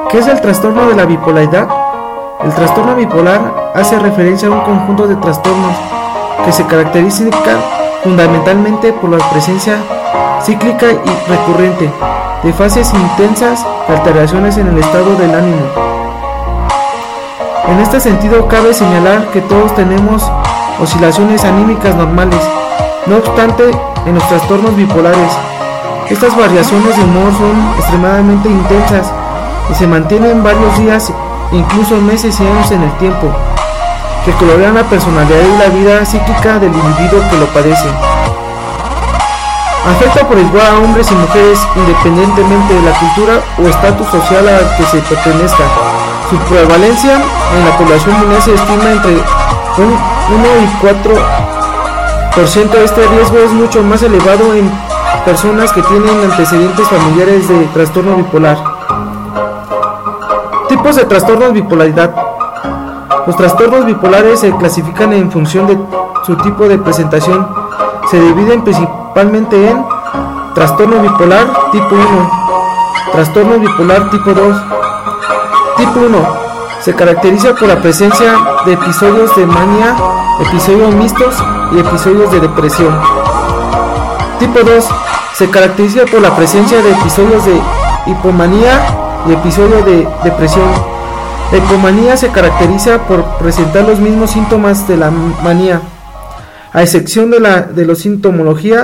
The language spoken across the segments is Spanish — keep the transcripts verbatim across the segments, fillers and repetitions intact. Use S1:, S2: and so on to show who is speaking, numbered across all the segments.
S1: ¿Qué es el trastorno de la bipolaridad? El trastorno bipolar hace referencia a un conjunto de trastornos que se caracterizan fundamentalmente por la presencia cíclica y recurrente de fases intensas de alteraciones en el estado del ánimo. En este sentido, cabe señalar que todos tenemos oscilaciones anímicas normales. No obstante, en los trastornos bipolares, estas variaciones de humor son extremadamente intensas y se mantienen varios días, incluso meses y años en el tiempo, que colorean la personalidad y la vida psíquica del individuo que lo padece. Afecta por igual a hombres y mujeres independientemente de la cultura o estatus social al que se pertenezca. Su prevalencia en la población mundial se estima entre uno y cuatro por ciento. Este riesgo es mucho más elevado en personas que tienen antecedentes familiares de trastorno bipolar. Tipos de trastornos bipolaridad. Los trastornos bipolares se clasifican en función de su tipo de presentación. Se dividen principalmente en trastorno bipolar tipo uno, trastorno bipolar tipo dos. Tipo uno se caracteriza por la presencia de episodios de manía, episodios mixtos y episodios de depresión. Tipo dos se caracteriza por la presencia de episodios de hipomanía y episodios de depresión. La hipomanía se caracteriza por presentar los mismos síntomas de la manía, a excepción de la de la sintomología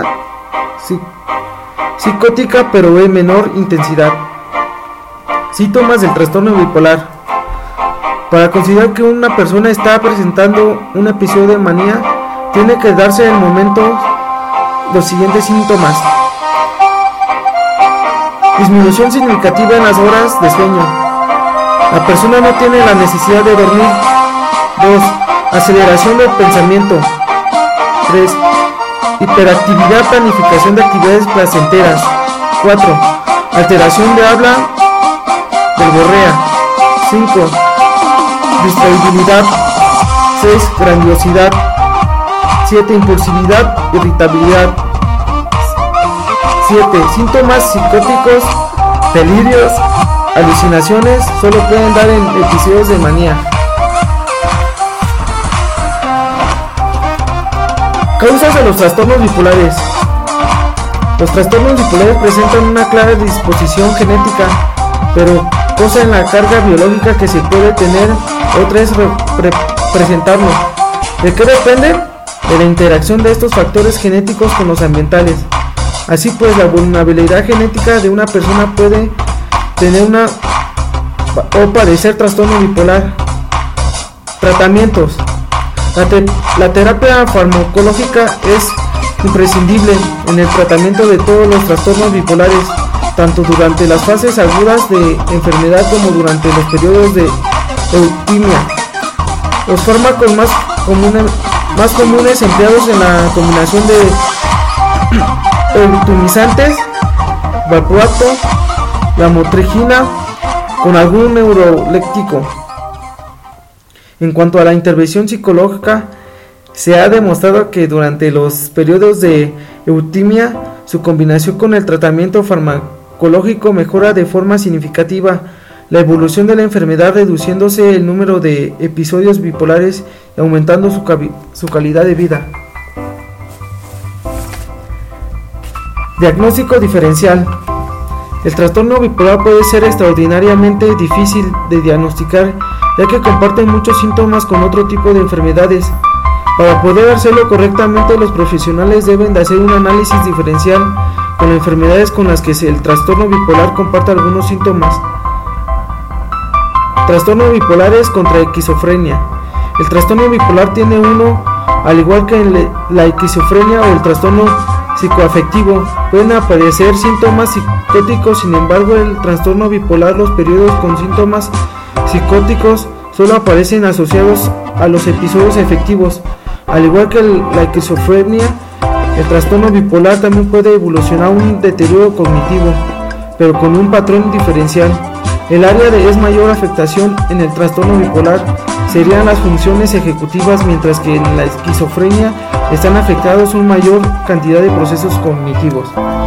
S1: psicótica, pero de menor intensidad. Síntomas del trastorno bipolar. Para considerar que una persona está presentando un episodio de manía, tiene que darse en el momento los siguientes síntomas: disminución significativa en las horas de sueño. La persona no tiene la necesidad de dormir. dos. Aceleración del pensamiento. tres. Hiperactividad, planificación de actividades placenteras. cuatro. Alteración de habla, verborrea. cinco. Distraibilidad. seis. Grandiosidad. siete. Impulsividad, irritabilidad. siete. Síntomas psicóticos, delirios, alucinaciones solo pueden dar en episodios de manía. Causas de los trastornos bipolares. Los trastornos bipolares presentan una clara disposición genética, pero cosa en la carga biológica que se puede tener, otra es presentarlo. ¿De qué depende? De la interacción de estos factores genéticos con los ambientales. Así pues, la vulnerabilidad genética de una persona puede tener una o padecer trastorno bipolar. Tratamientos. La, te, la terapia farmacológica es imprescindible en el tratamiento de todos los trastornos bipolares, tanto durante las fases agudas de enfermedad como durante los periodos de eutimia. Los fármacos más comunes, más comunes empleados en la combinación de eutimizantes, valproato, la motrigina con algún neuroléptico. En cuanto a la intervención psicológica, se ha demostrado que durante los periodos de eutimia, su combinación con el tratamiento farmacológico mejora de forma significativa la evolución de la enfermedad, reduciéndose el número de episodios bipolares y aumentando su, su calidad de vida. Diagnóstico diferencial. El trastorno bipolar puede ser extraordinariamente difícil de diagnosticar, ya que comparten muchos síntomas con otro tipo de enfermedades. Para poder hacerlo correctamente, los profesionales deben de hacer un análisis diferencial con enfermedades con las que el trastorno bipolar comparte algunos síntomas. Trastorno bipolar es contra esquizofrenia. El trastorno bipolar tiene uno, al igual que la esquizofrenia o el trastorno psicoafectivo. Pueden aparecer síntomas psicóticos, sin embargo, el trastorno bipolar, los periodos con síntomas psicóticos solo aparecen asociados a los episodios afectivos. Al igual que el, la esquizofrenia, el trastorno bipolar también puede evolucionar a un deterioro cognitivo, pero con un patrón diferencial. El área de es mayor afectación en el trastorno bipolar serían las funciones ejecutivas, mientras que en la esquizofrenia están afectados una mayor cantidad de procesos cognitivos.